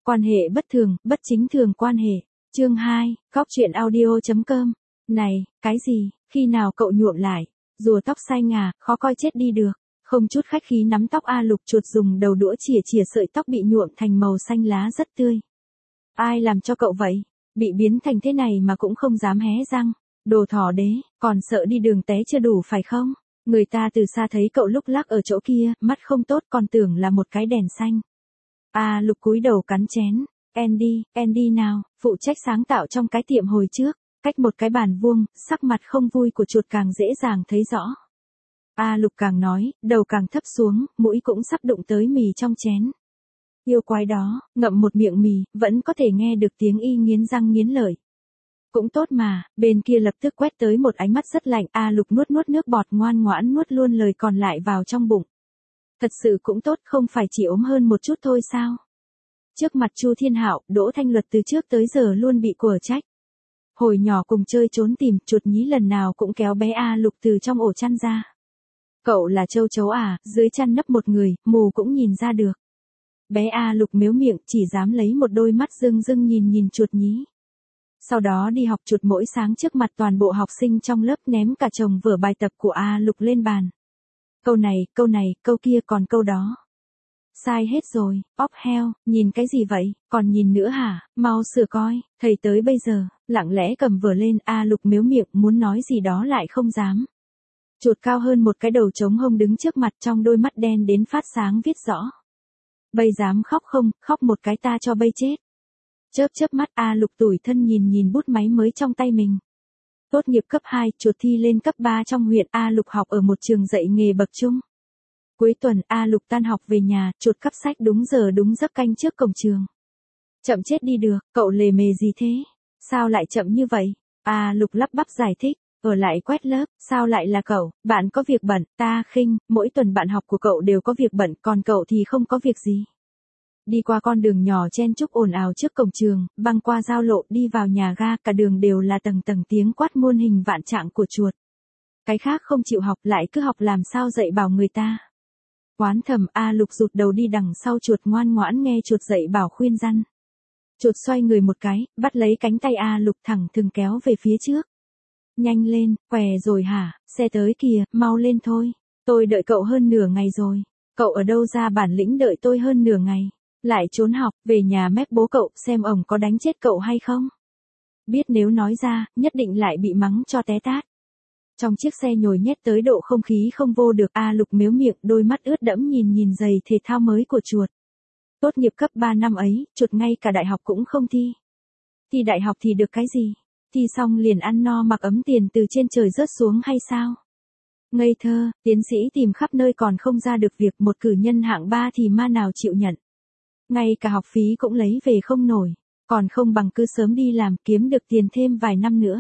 Quan hệ bất thường, bất chính thường quan hệ. Chương 2, Cóc truyện audio.com. Này, cái gì, khi nào cậu nhuộm lại? Rùa tóc xanh à, khó coi chết đi được. Không chút khách khí nắm tóc A Lục chuột dùng đầu đũa chìa chìa sợi tóc bị nhuộm thành màu xanh lá rất tươi. Ai làm cho cậu vậy? Bị biến thành thế này mà cũng không dám hé răng. Đồ thỏ đế, còn sợ đi đường té chưa đủ phải không? Người ta từ xa thấy cậu lúc lắc ở chỗ kia, mắt không tốt còn tưởng là một cái đèn xanh. A Lục cúi đầu cắn chén. Andy nào, phụ trách sáng tạo trong cái tiệm hồi trước, cách một cái bàn vuông, sắc mặt không vui của chuột càng dễ dàng thấy rõ. A Lục càng nói, đầu càng thấp xuống, mũi cũng sắp đụng tới mì trong chén. Yêu quái đó, ngậm một miệng mì, vẫn có thể nghe được tiếng y nghiến răng nghiến lợi. Cũng tốt mà, bên kia lập tức quét tới một ánh mắt rất lạnh, A Lục nuốt nước bọt ngoan ngoãn nuốt luôn lời còn lại vào trong bụng. Thật sự cũng tốt, không phải chỉ ốm hơn một chút thôi sao? Trước mặt Chu Thiên Hạo, Đỗ Thanh Luật từ trước tới giờ luôn bị quở trách. Hồi nhỏ cùng chơi trốn tìm, chuột nhí lần nào cũng kéo bé A Lục từ trong ổ chăn ra. Cậu là châu chấu à, dưới chăn nấp một người, mù cũng nhìn ra được. Bé A Lục mếu miệng, chỉ dám lấy một đôi mắt rưng rưng nhìn chuột nhí. Sau đó đi học chuột mỗi sáng trước mặt toàn bộ học sinh trong lớp ném cả chồng vở bài tập của A Lục lên bàn. Câu này, câu kia còn câu đó. Sai hết rồi, óc heo, nhìn cái gì vậy, còn nhìn nữa hả, mau sửa coi, thầy tới bây giờ, lặng lẽ cầm vở lên, A Lục mếu miệng muốn nói gì đó lại không dám. Chuột cao hơn một cái đầu trống hông đứng trước mặt trong đôi mắt đen đến phát sáng viết rõ. Bây dám khóc không, khóc một cái ta cho bây chết. Chớp mắt A Lục tủi thân nhìn bút máy mới trong tay mình. Tốt nghiệp cấp 2, chuột thi lên cấp 3 trong huyện, A Lục học ở một trường dạy nghề bậc trung. Cuối tuần, A Lục tan học về nhà, chuột cắp sách đúng giờ đúng giấc canh trước cổng trường. Chậm chết đi được, cậu lề mề gì thế? Sao lại chậm như vậy? A Lục lắp bắp giải thích, ở lại quét lớp, sao lại là cậu, bạn có việc bận, ta khinh, mỗi tuần bạn học của cậu đều có việc bận, còn cậu thì không có việc gì. Đi qua con đường nhỏ chen chúc ồn ào trước cổng trường, băng qua giao lộ đi vào nhà ga, cả đường đều là tầng tiếng quát muôn hình vạn trạng của chuột. Cái khác không chịu học lại cứ học làm sao dạy bảo người ta. Oán thầm A Lục rụt đầu đi đằng sau chuột ngoan ngoãn nghe chuột dạy bảo khuyên răn. Chuột xoay người một cái, bắt lấy cánh tay A Lục thẳng thừng kéo về phía trước. Nhanh lên, què rồi hả, xe tới kìa, mau lên thôi. Tôi đợi cậu hơn nửa ngày rồi. Cậu ở đâu ra bản lĩnh đợi tôi hơn nửa ngày. Lại trốn học, về nhà mép bố cậu xem ổng có đánh chết cậu hay không. Biết nếu nói ra, nhất định lại bị mắng cho té tát. Trong chiếc xe nhồi nhét tới độ không khí không vô được, A Lục mếu miệng, đôi mắt ướt đẫm nhìn giày thể thao mới của chuột. Tốt nghiệp cấp 3 năm ấy, chuột ngay cả đại học cũng không thi. Thi đại học thì được cái gì? Thi xong liền ăn no mặc ấm tiền từ trên trời rớt xuống hay sao? Ngây thơ, tiến sĩ tìm khắp nơi còn không ra được việc, một cử nhân hạng 3 thì ma nào chịu nhận. Ngay cả học phí cũng lấy về không nổi, còn không bằng cứ sớm đi làm kiếm được tiền thêm vài năm nữa.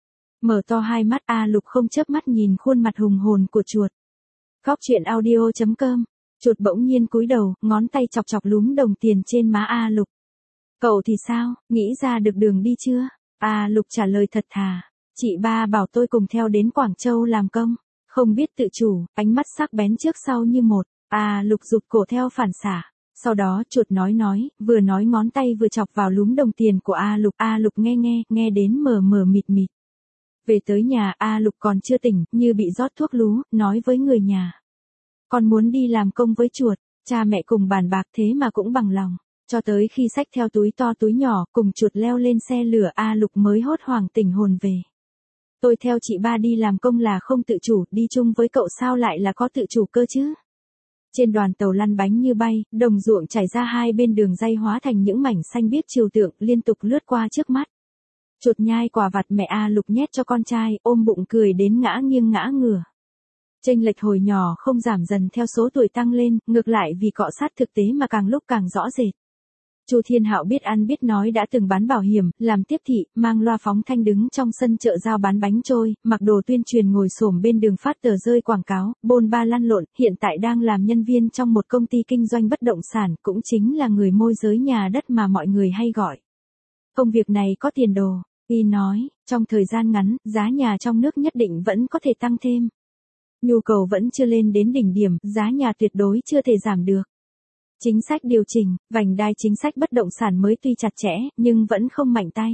Mở to hai mắt, A Lục không chớp mắt nhìn khuôn mặt hùng hồn của chuột. Cóc truyện audio.com. Chuột bỗng nhiên cúi đầu, ngón tay chọc lúm đồng tiền trên má A Lục. Cậu thì sao, nghĩ ra được đường đi chưa? A Lục trả lời thật thà. Chị ba bảo tôi cùng theo đến Quảng Châu làm công. Không biết tự chủ, ánh mắt sắc bén trước sau như một. A Lục rụt cổ theo phản xạ. Sau đó chuột nói, vừa nói ngón tay vừa chọc vào lúm đồng tiền của A Lục nghe đến mờ mịt. Về tới nhà, A Lục còn chưa tỉnh, như bị rót thuốc lú, nói với người nhà. Con muốn đi làm công với chuột, cha mẹ cùng bàn bạc thế mà cũng bằng lòng. Cho tới khi xách theo túi to túi nhỏ, cùng chuột leo lên xe lửa, A Lục mới hốt hoảng tỉnh hồn về. Tôi theo chị ba đi làm công là không tự chủ, đi chung với cậu sao lại là có tự chủ cơ chứ? Trên đoàn tàu lăn bánh như bay, đồng ruộng trải ra hai bên đường ray hóa thành những mảnh xanh biếc trừu tượng liên tục lướt qua trước mắt. Chuột nhai quả vặt mẹ A Lục nhét cho con trai, ôm bụng cười đến ngã nghiêng ngã ngửa. Chênh lệch hồi nhỏ không giảm dần theo số tuổi tăng lên, ngược lại vì cọ sát thực tế mà càng lúc càng rõ rệt. Chu Thiên Hạo biết ăn biết nói đã từng bán bảo hiểm, làm tiếp thị, mang loa phóng thanh đứng trong sân chợ giao bán bánh trôi, mặc đồ tuyên truyền ngồi xổm bên đường phát tờ rơi quảng cáo, bôn ba lăn lộn, hiện tại đang làm nhân viên trong một công ty kinh doanh bất động sản, cũng chính là người môi giới nhà đất mà mọi người hay gọi. Công việc này có tiền đồ, y nói, trong thời gian ngắn, giá nhà trong nước nhất định vẫn có thể tăng thêm. Nhu cầu vẫn chưa lên đến đỉnh điểm, giá nhà tuyệt đối chưa thể giảm được. Chính sách điều chỉnh, vành đai chính sách bất động sản mới tuy chặt chẽ, nhưng vẫn không mạnh tay.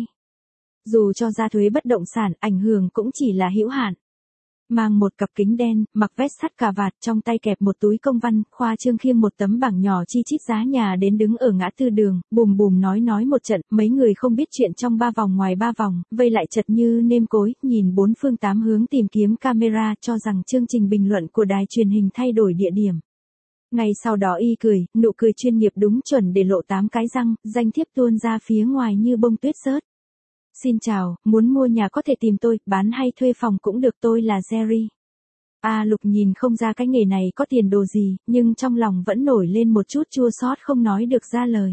Dù cho ra thuế bất động sản, ảnh hưởng cũng chỉ là hữu hạn. Mang một cặp kính đen, mặc vest sắt cà vạt, trong tay kẹp một túi công văn, khoa trương khiêng một tấm bảng nhỏ chi chít giá nhà đến đứng ở ngã tư đường, bùm bùm nói một trận, mấy người không biết chuyện trong 3 vòng ngoài 3 vòng, vây lại chật như nêm cối, nhìn 4 phương 8 hướng tìm kiếm camera, cho rằng chương trình bình luận của đài truyền hình thay đổi địa điểm. Ngay sau đó y cười, nụ cười chuyên nghiệp đúng chuẩn để lộ 8 cái răng, danh thiếp tuôn ra phía ngoài như bông tuyết rớt. Xin chào, muốn mua nhà có thể tìm tôi, bán hay thuê phòng cũng được, tôi là Jerry. Lục nhìn không ra cái nghề này có tiền đồ gì, nhưng trong lòng vẫn nổi lên một chút chua xót không nói được ra lời.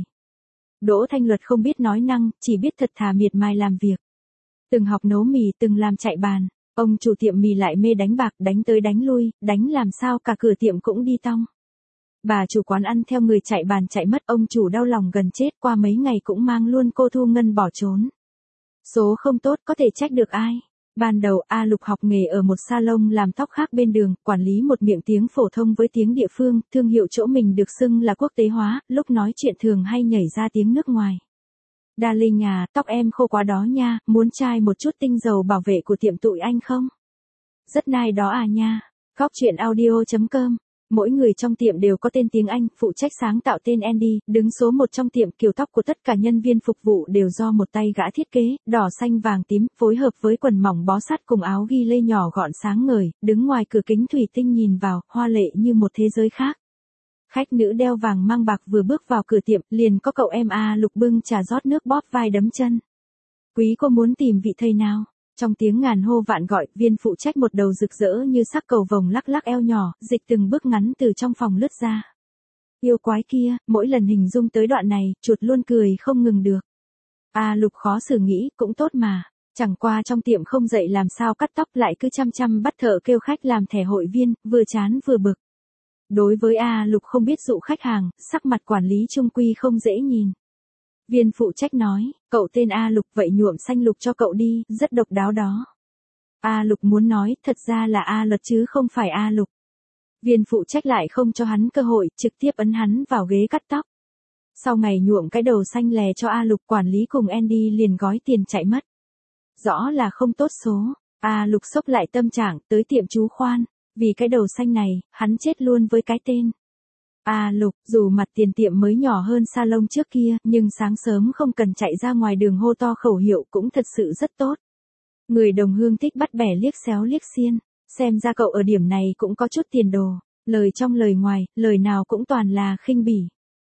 Đỗ Thanh Luật không biết nói năng, chỉ biết thật thà miệt mài làm việc. Từng học nấu mì, từng làm chạy bàn, ông chủ tiệm mì lại mê đánh bạc, đánh tới đánh lui, đánh làm sao cả cửa tiệm cũng đi tong. Bà chủ quán ăn theo người chạy bàn chạy mất, ông chủ đau lòng gần chết, qua mấy ngày cũng mang luôn cô Thu Ngân bỏ trốn. Số không tốt có thể trách được ai. Ban đầu Lục học nghề ở một salon làm tóc khác bên đường, quản lý một miệng tiếng phổ thông với tiếng địa phương, thương hiệu chỗ mình được xưng là quốc tế hóa, lúc nói chuyện thường hay nhảy ra tiếng nước ngoài. Darling tóc em khô quá đó nha, muốn chai một chút tinh dầu bảo vệ của tiệm tụi anh không? Rất nice đó nha. Góc chuyện audio.com. Mỗi người trong tiệm đều có tên tiếng Anh, phụ trách sáng tạo tên Andy, đứng số 1 trong tiệm, kiểu tóc của tất cả nhân viên phục vụ đều do một tay gã thiết kế, đỏ xanh vàng tím, phối hợp với quần mỏng bó sát cùng áo ghi lê nhỏ gọn sáng ngời, đứng ngoài cửa kính thủy tinh nhìn vào, hoa lệ như một thế giới khác. Khách nữ đeo vàng mang bạc vừa bước vào cửa tiệm, liền có cậu em Lục bưng trà rót nước bóp vai đấm chân. Quý cô muốn tìm vị thầy nào? Trong tiếng ngàn hô vạn gọi, viên phụ trách một đầu rực rỡ như sắc cầu vồng lắc lắc eo nhỏ, dịch từng bước ngắn từ trong phòng lướt ra. Yêu quái kia, mỗi lần hình dung tới đoạn này, chuột luôn cười không ngừng được. Lục khó xử nghĩ, cũng tốt mà. Chẳng qua trong tiệm không dạy làm sao cắt tóc, lại cứ chăm bắt thợ kêu khách làm thẻ hội viên, vừa chán vừa bực. Đối với Lục không biết dụ khách hàng, sắc mặt quản lý trung quy không dễ nhìn. Viên phụ trách nói, cậu tên Lục, vậy nhuộm xanh lục cho cậu đi, rất độc đáo đó. Lục muốn nói, thật ra là Luật chứ không phải Lục. Viên phụ trách lại không cho hắn cơ hội, trực tiếp ấn hắn vào ghế cắt tóc. Sau ngày nhuộm cái đầu xanh lè cho Lục, quản lý cùng Andy liền gói tiền chạy mất. Rõ là không tốt số. Lục sốc lại tâm trạng, tới tiệm chú Khoan. Vì cái đầu xanh này, hắn chết luôn với cái tên. Lục, dù mặt tiền tiệm mới nhỏ hơn salon trước kia, nhưng sáng sớm không cần chạy ra ngoài đường hô to khẩu hiệu cũng thật sự rất tốt. Người đồng hương thích bắt bẻ liếc xéo liếc xiên, xem ra cậu ở điểm này cũng có chút tiền đồ, lời trong lời ngoài, lời nào cũng toàn là khinh bỉ.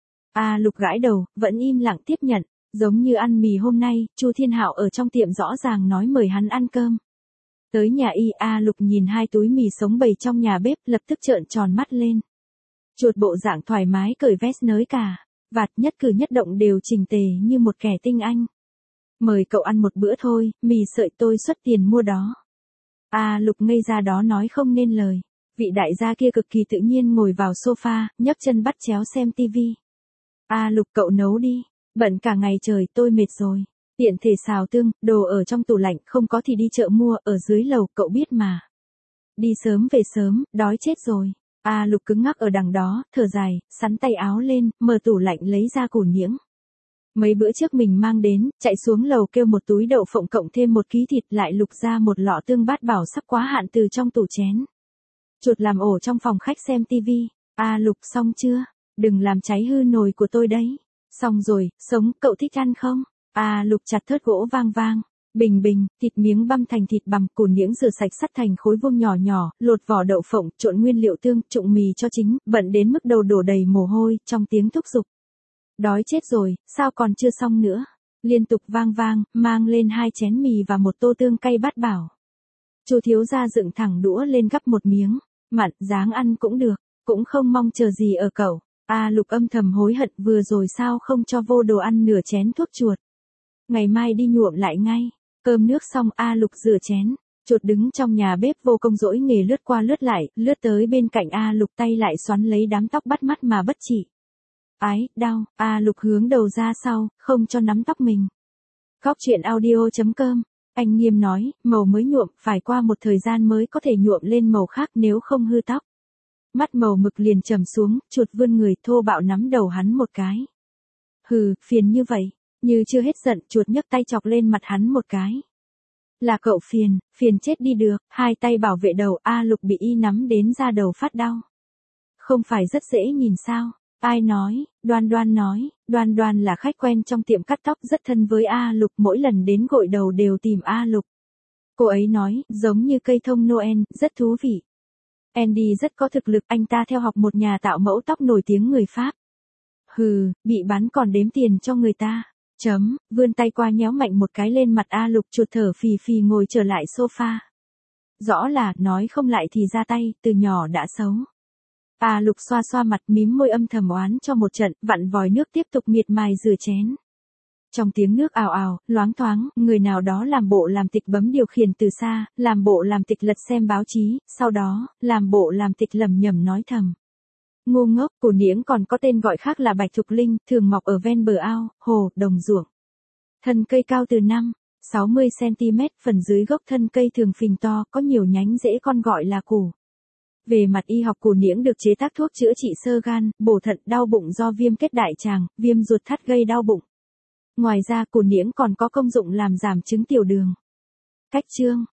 Lục gãi đầu, vẫn im lặng tiếp nhận, giống như ăn mì hôm nay, Chu Thiên Hạo ở trong tiệm rõ ràng nói mời hắn ăn cơm. Tới nhà Lục nhìn 2 túi mì sống bày trong nhà bếp, lập tức trợn tròn mắt lên. Chuột bộ dạng thoải mái cởi vest nới cả, vạt nhất cử nhất động đều chỉnh tề như một kẻ tinh anh. Mời cậu ăn một bữa thôi, mì sợi tôi xuất tiền mua đó. Lục ngây ra đó nói không nên lời. Vị đại gia kia cực kỳ tự nhiên ngồi vào sofa, nhấc chân bắt chéo xem tivi. Lục cậu nấu đi, bận cả ngày trời tôi mệt rồi. Tiện thể xào tương, đồ ở trong tủ lạnh, không có thì đi chợ mua, ở dưới lầu, cậu biết mà. Đi sớm về sớm, đói chết rồi. Lục cứng ngắc ở đằng đó, thở dài, sắn tay áo lên, mở tủ lạnh lấy ra củ niễng. Mấy bữa trước mình mang đến, chạy xuống lầu kêu một túi đậu phộng cộng thêm 1 ký thịt, lại lục ra một lọ tương bát bảo sắp quá hạn từ trong tủ chén. Chuột làm ổ trong phòng khách xem tivi. Lục xong chưa? Đừng làm cháy hư nồi của tôi đấy. Xong rồi, sống, cậu thích ăn không? Lục chặt thớt gỗ vang vang. Bình, thịt miếng băm thành thịt bằm, củ niễng rửa sạch sắt thành khối vuông nhỏ nhỏ, lột vỏ đậu phộng, trộn nguyên liệu tương, trụng mì cho chính, bận đến mức đầu đổ đầy mồ hôi, trong tiếng thúc giục. Đói chết rồi, sao còn chưa xong nữa? Liên tục vang, mang lên 2 chén mì và 1 tô tương cay bát bảo. Chu thiếu gia dựng thẳng đũa lên gắp một miếng, mặn, dáng ăn cũng được, cũng không mong chờ gì ở cậu. Lục âm thầm hối hận vừa rồi sao không cho vô đồ ăn nửa chén thuốc chuột. Ngày mai đi nhuộm lại ngay. Cơm nước xong Lục rửa chén, chuột đứng trong nhà bếp vô công dỗi nghề lướt qua lướt lại, lướt tới bên cạnh Lục tay lại xoắn lấy đám tóc bắt mắt mà bất trị. Ái, đau, Lục hướng đầu ra sau, không cho nắm tóc mình. Góc chuyện audio.com, anh nghiêm nói, màu mới nhuộm, phải qua một thời gian mới có thể nhuộm lên màu khác nếu không hư tóc. mắt màu mực liền trầm xuống, chuột vươn người thô bạo nắm đầu hắn một cái. Hừ, phiền như vậy, như chưa hết giận, chuột nhấc tay chọc lên mặt hắn một cái. Là cậu phiền, phiền chết đi được, hai tay bảo vệ đầu, A Lục bị y nắm đến da đầu phát đau. Không phải rất dễ nhìn sao? Ai nói? Đoan Đoan nói, Đoan Đoan là khách quen trong tiệm cắt tóc rất thân với A Lục, mỗi lần đến gội đầu đều tìm A Lục. Cô ấy nói, giống như cây thông Noel, rất thú vị. Andy rất có thực lực, anh ta theo học một nhà tạo mẫu tóc nổi tiếng người Pháp. Hừ, bị bắn còn đếm tiền cho người ta. Vươn tay qua nhéo mạnh một cái lên mặt A Lục, chuột thở phì phì ngồi trở lại sofa. Rõ là, nói không lại thì ra tay, từ nhỏ đã xấu. A Lục xoa xoa mặt, mím môi âm thầm oán cho một trận, vặn vòi nước tiếp tục miệt mài rửa chén. Trong tiếng nước ào ào, loáng thoáng, người nào đó làm bộ làm tịch bấm điều khiển từ xa, làm bộ làm tịch lật xem báo chí, sau đó, làm bộ làm tịch lẩm nhẩm nói thầm. Ngu ngốc, củ niễng còn có tên gọi khác là bạch thục linh, thường mọc ở ven bờ ao, hồ, đồng ruộng. Thân cây cao từ 5-60 cm, phần dưới gốc thân cây thường phình to, có nhiều nhánh rễ con gọi là củ. Về mặt y học, củ niễng được chế tác thuốc chữa trị xơ gan, bổ thận, đau bụng do viêm kết đại tràng, viêm ruột thắt gây đau bụng. Ngoài ra, củ niễng còn có công dụng làm giảm chứng tiểu đường. Cách chương